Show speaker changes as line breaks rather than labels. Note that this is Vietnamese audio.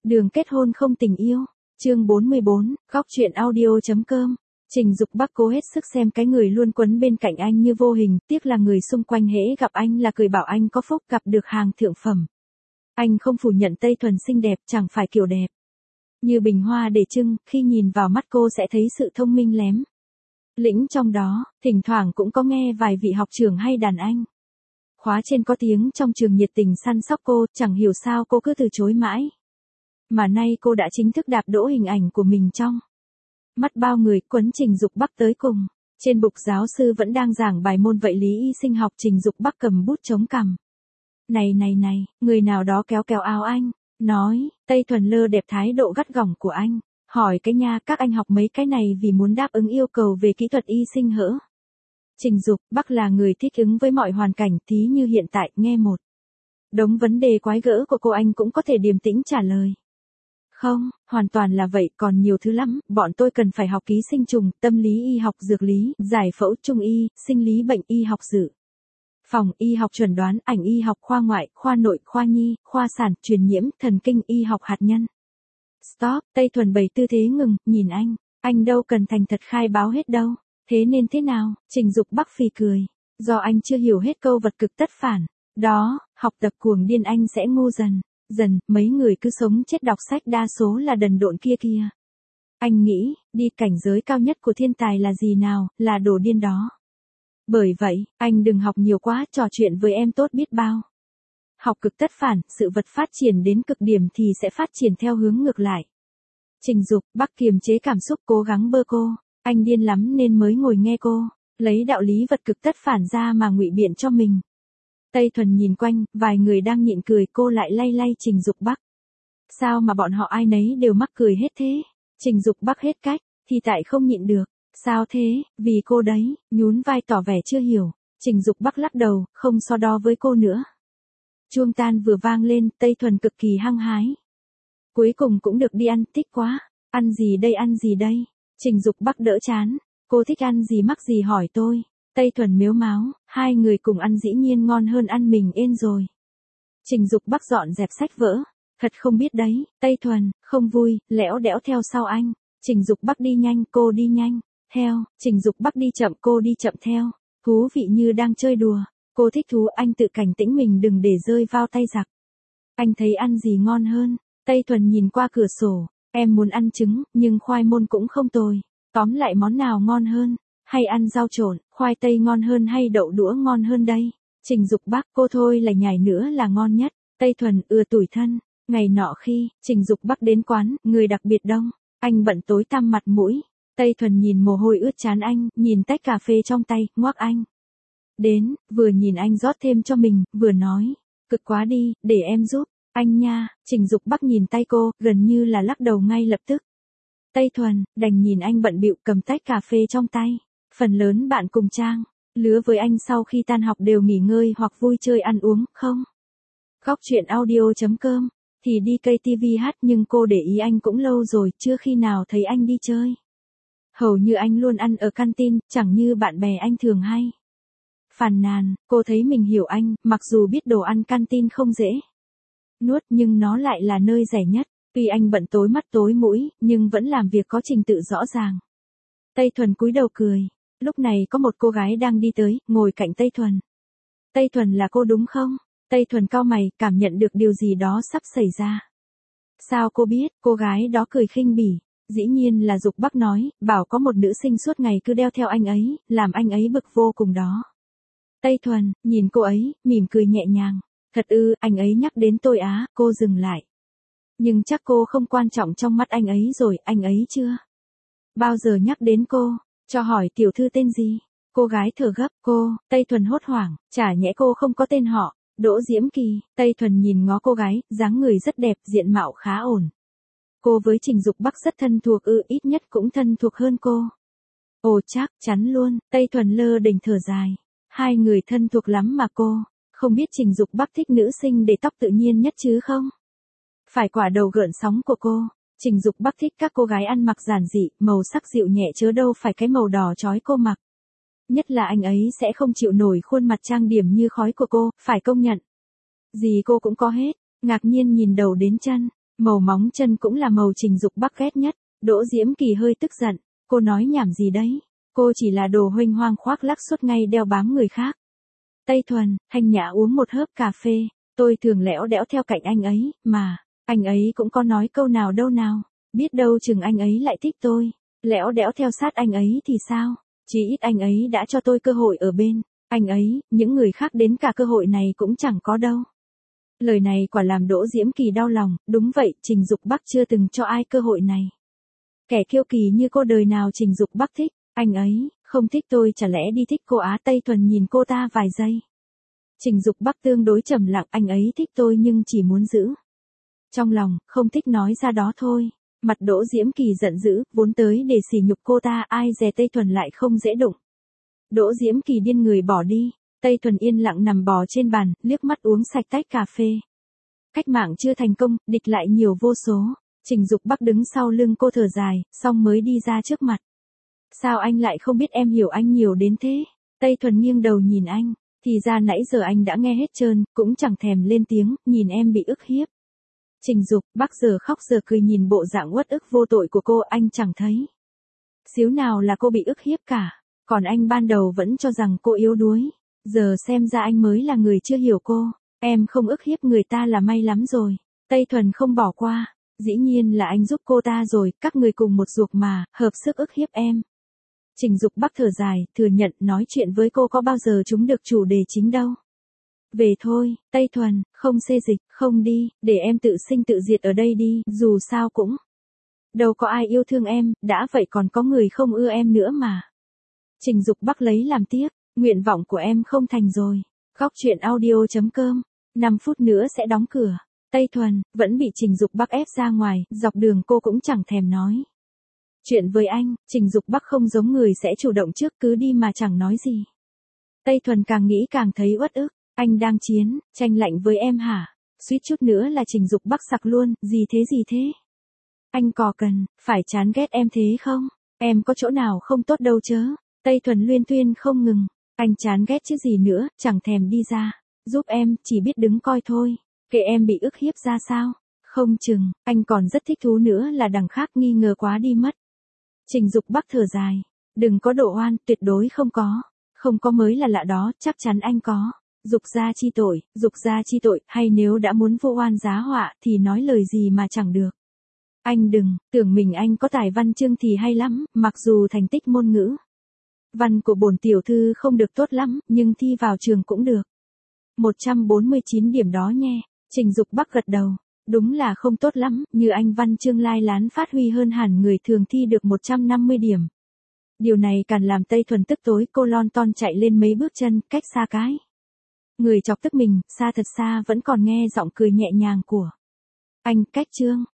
Đường kết hôn không tình yêu. Chương 44, góc truyện audio.com. Trình Dục Bắc cố hết sức xem cái người luôn quấn bên cạnh anh như vô hình, tiếc là người xung quanh hễ gặp anh là cười bảo anh có phúc gặp được hàng thượng phẩm. Anh không phủ nhận Tây Thuần xinh đẹp, chẳng phải kiểu đẹp như bình hoa để trưng, khi nhìn vào mắt cô sẽ thấy sự thông minh lém lĩnh trong đó, thỉnh thoảng cũng có nghe vài vị học trưởng hay đàn anh khóa trên có tiếng trong trường nhiệt tình săn sóc cô, chẳng hiểu sao cô cứ từ chối mãi. Mà nay cô đã chính thức đạp đỗ hình ảnh của mình trong mắt bao người, quấn Trình Dục Bắc tới cùng. Trên bục giáo sư vẫn đang giảng bài môn vật lý y sinh học, Trình Dục Bắc cầm bút chống cằm. Này, người nào đó kéo kéo áo anh, nói, Tây Thuần lơ đẹp thái độ gắt gỏng của anh, hỏi cái nha, các anh học mấy cái này vì muốn đáp ứng yêu cầu về kỹ thuật y sinh hỡ? Trình Dục Bắc là người thích ứng với mọi hoàn cảnh, thí như hiện tại, nghe một đống vấn đề quái gở của cô anh cũng có thể điềm tĩnh trả lời. Không, hoàn toàn là vậy, còn nhiều thứ lắm, bọn tôi cần phải học ký sinh trùng, tâm lý y học, dược lý, giải phẫu, trung y, sinh lý bệnh y học dự phòng, y học chuẩn đoán, ảnh y học, khoa ngoại, khoa nội, khoa nhi, khoa sản, truyền nhiễm, thần kinh, y học hạt nhân. Stop, Tây Thuần bày tư thế ngừng, nhìn anh đâu cần thành thật khai báo hết đâu. Thế nên thế nào? Trình Dục Bắc phì cười. Do anh chưa hiểu hết câu vật cực tất phản. Đó, học tập cuồng điên anh sẽ ngu dần, mấy người cứ sống chết đọc sách đa số là đần độn kia. Anh nghĩ, đi cảnh giới cao nhất của thiên tài là gì nào, là đồ điên đó. Bởi vậy, anh đừng học nhiều quá, trò chuyện với em tốt biết bao. Học cực tất phản, sự vật phát triển đến cực điểm thì sẽ phát triển theo hướng ngược lại. Trình Dục Bắc kiềm chế cảm xúc, cố gắng bơ cô. Anh điên lắm nên mới ngồi nghe cô lấy đạo lý vật cực tất phản ra mà ngụy biện cho mình. Tây Thuần nhìn quanh, vài người đang nhịn cười, cô lại lay Trình Dục Bắc. Sao mà bọn họ ai nấy đều mắc cười hết thế? Trình Dục Bắc hết cách, thì tại không nhịn được. Sao thế? Vì cô đấy, nhún vai tỏ vẻ chưa hiểu. Trình Dục Bắc lắc đầu, không so đo với cô nữa. Chuông tan vừa vang lên, Tây Thuần cực kỳ hăng hái. Cuối cùng cũng được đi ăn, thích quá. Ăn gì đây? Trình Dục Bắc đỡ chán. Cô thích ăn gì mắc gì hỏi tôi. Tây Thuần mếu máo, hai người cùng ăn dĩ nhiên ngon hơn ăn mình ên rồi. Trình Dục Bắc dọn dẹp sách vở. Thật không biết đấy, Tây Thuần, không vui, lẽo đẽo theo sau anh. Trình Dục Bắc đi nhanh, cô đi nhanh. Theo, Trình Dục Bắc đi chậm, cô đi chậm theo. Thú vị như đang chơi đùa. Cô thích thú, anh tự cảnh tĩnh mình đừng để rơi vào tay giặc. Anh thấy ăn gì ngon hơn? Tây Thuần nhìn qua cửa sổ. Em muốn ăn trứng, nhưng khoai môn cũng không tồi. Tóm lại món nào ngon hơn? Hay ăn rau trộn, khoai tây ngon hơn hay đậu đũa ngon hơn đây? Trình Dục Bắc, cô thôi là nhảy nữa là ngon nhất. Tây Thuần, tủi thân. Ngày nọ khi, Trình Dục Bắc đến quán, người đặc biệt đông. Anh bận tối tăm mặt mũi. Tây Thuần nhìn mồ hôi ướt trán anh, nhìn tách cà phê trong tay, ngoắc anh. Đến, vừa nhìn anh rót thêm cho mình, vừa nói. Cực quá đi, để em giúp. Anh nha, Trình Dục Bắc nhìn tay cô, gần như là lắc đầu ngay lập tức. Tây Thuần, đành nhìn anh bận bịu cầm tách cà phê trong tay. Phần lớn bạn cùng trang lứa với anh sau khi tan học đều nghỉ ngơi hoặc vui chơi ăn uống, không? Góc truyện audio.com, thì đi cây TV hát nhưng cô để ý anh cũng lâu rồi, chưa khi nào thấy anh đi chơi. Hầu như anh luôn ăn ở canteen, chẳng như bạn bè anh thường hay phàn nàn. Cô thấy mình hiểu anh, mặc dù biết đồ ăn canteen không dễ nuốt nhưng nó lại là nơi rẻ nhất. Tuy anh bận tối mắt tối mũi, nhưng vẫn làm việc có trình tự rõ ràng. Tây Thuần cúi đầu cười. Lúc này có một cô gái đang đi tới, ngồi cạnh Tây Thuần. Tây Thuần là cô đúng không? Tây Thuần cau mày, cảm nhận được điều gì đó sắp xảy ra. Sao cô biết? Cô gái đó cười khinh bỉ. Dĩ nhiên là Dục Bắc nói, bảo có một nữ sinh suốt ngày cứ đeo theo anh ấy, làm anh ấy bực vô cùng đó. Tây Thuần, nhìn cô ấy, mỉm cười nhẹ nhàng. Thật ư, anh ấy nhắc đến tôi á, cô dừng lại. Nhưng chắc cô không quan trọng trong mắt anh ấy rồi, anh ấy chưa bao giờ nhắc đến cô. Cho hỏi tiểu thư tên gì? Cô gái thở gấp, Tây Thuần hốt hoảng, chả nhẽ cô không có tên họ. Đỗ Diễm Kỳ. Tây Thuần nhìn ngó cô gái, dáng người rất đẹp, diện mạo khá ổn. Cô với Trình Dục Bắc rất thân thuộc ít nhất cũng thân thuộc hơn cô. Ồ chắc chắn luôn, Tây Thuần lơ đỉnh thở dài. Hai người thân thuộc lắm mà cô. Không biết Trình Dục Bắc thích nữ sinh để tóc tự nhiên nhất chứ không? Phải quả đầu gợn sóng của cô. Trình Dục Bắc thích các cô gái ăn mặc giản dị, màu sắc dịu nhẹ chớ đâu phải cái màu đỏ chói cô mặc. Nhất là anh ấy sẽ không chịu nổi khuôn mặt trang điểm như khói của cô, phải công nhận. Gì cô cũng có hết, ngạc nhiên nhìn đầu đến chân. Màu móng chân cũng là màu Trình Dục Bắc ghét nhất. Đỗ Diễm Kỳ hơi tức giận, cô nói nhảm gì đấy, cô chỉ là đồ huênh hoang khoác lác suốt ngày đeo bám người khác. Tây Thuần, Thanh Nhã uống một hớp cà phê, tôi thường lẽo đẽo theo cạnh anh ấy, mà, anh ấy cũng có nói câu nào đâu nào, biết đâu chừng anh ấy lại thích tôi, lẽo đẽo theo sát anh ấy thì sao, chí ít anh ấy đã cho tôi cơ hội ở bên, anh ấy, những người khác đến cả cơ hội này cũng chẳng có đâu. Lời này quả làm Đỗ Diễm Kỳ đau lòng, đúng vậy, Trình Dục Bắc chưa từng cho ai cơ hội này. Kẻ kiêu kỳ như cô đời nào Trình Dục Bắc thích, anh ấy, không thích tôi chả lẽ đi thích cô á. Tây Thuần nhìn cô ta vài giây. Trình Dục Bắc tương đối trầm lặng, anh ấy thích tôi nhưng chỉ muốn giữ trong lòng, không thích nói ra đó thôi. Mặt Đỗ Diễm Kỳ giận dữ, vốn tới để sỉ nhục cô ta, ai dè Tây Thuần lại không dễ đụng. Đỗ Diễm Kỳ điên người bỏ đi, Tây Thuần yên lặng nằm bò trên bàn, liếc mắt uống sạch tách cà phê. Cách mạng chưa thành công, địch lại nhiều vô số. Trình Dục Bắc đứng sau lưng cô thở dài, xong mới đi ra trước mặt. Sao anh lại không biết em hiểu anh nhiều đến thế? Tây Thuần nghiêng đầu nhìn anh, thì ra nãy giờ anh đã nghe hết trơn, cũng chẳng thèm lên tiếng, nhìn em bị ức hiếp. Trình Dục Bắc giờ khóc giờ cười nhìn bộ dạng uất ức vô tội của cô, anh chẳng thấy xíu nào là cô bị ức hiếp cả, còn anh ban đầu vẫn cho rằng cô yếu đuối, giờ xem ra anh mới là người chưa hiểu cô, em không ức hiếp người ta là may lắm rồi. Tây Thuần không bỏ qua, dĩ nhiên là anh giúp cô ta rồi, các người cùng một ruột mà, hợp sức ức hiếp em. Trình Dục Bắc thở dài, thừa nhận nói chuyện với cô có bao giờ chúng được chủ đề chính đâu. Về thôi, Tây Thuần, không xê dịch, không đi, để em tự sinh tự diệt ở đây đi, dù sao cũng đâu có ai yêu thương em, đã vậy còn có người không ưa em nữa mà. Trình Dục Bắc lấy làm tiếc, nguyện vọng của em không thành rồi. Góc truyện audio.com, 5 phút nữa sẽ đóng cửa. Tây Thuần, vẫn bị Trình Dục Bắc ép ra ngoài, dọc đường cô cũng chẳng thèm nói chuyện với anh, Trình Dục Bắc không giống người sẽ chủ động trước, cứ đi mà chẳng nói gì. Tây Thuần càng nghĩ càng thấy uất ức, anh đang tranh lạnh với em hả? Suýt chút nữa là Trình Dục Bắc sặc luôn, gì thế? Anh có cần phải chán ghét em thế không? Em có chỗ nào không tốt đâu chớ. Tây Thuần luyên thuyên không ngừng, anh chán ghét chứ gì nữa, chẳng thèm đi ra giúp em, chỉ biết đứng coi thôi, kệ em bị ức hiếp ra sao. Không chừng, anh còn rất thích thú nữa là đằng khác nghi ngờ quá đi mất. Trình Dục Bắc thở dài, đừng có độ oan, tuyệt đối không có mới là lạ đó, chắc chắn anh có. Dục gia chi tội, hay nếu đã muốn vô oan giá họa thì nói lời gì mà chẳng được. Anh đừng tưởng mình anh có tài văn chương thì hay lắm, mặc dù thành tích môn ngữ văn của bổn tiểu thư không được tốt lắm, nhưng thi vào trường cũng được 149 điểm đó nhé. Trình Dục Bắc gật đầu, đúng là không tốt lắm, như anh văn chương lai lán phát huy hơn hẳn người thường thi được 150 điểm. Điều này càng làm Tây Thuần tức tối, cô lon ton chạy lên mấy bước chân, cách xa cái người chọc tức mình, xa thật xa vẫn còn nghe giọng cười nhẹ nhàng của anh. Cách chương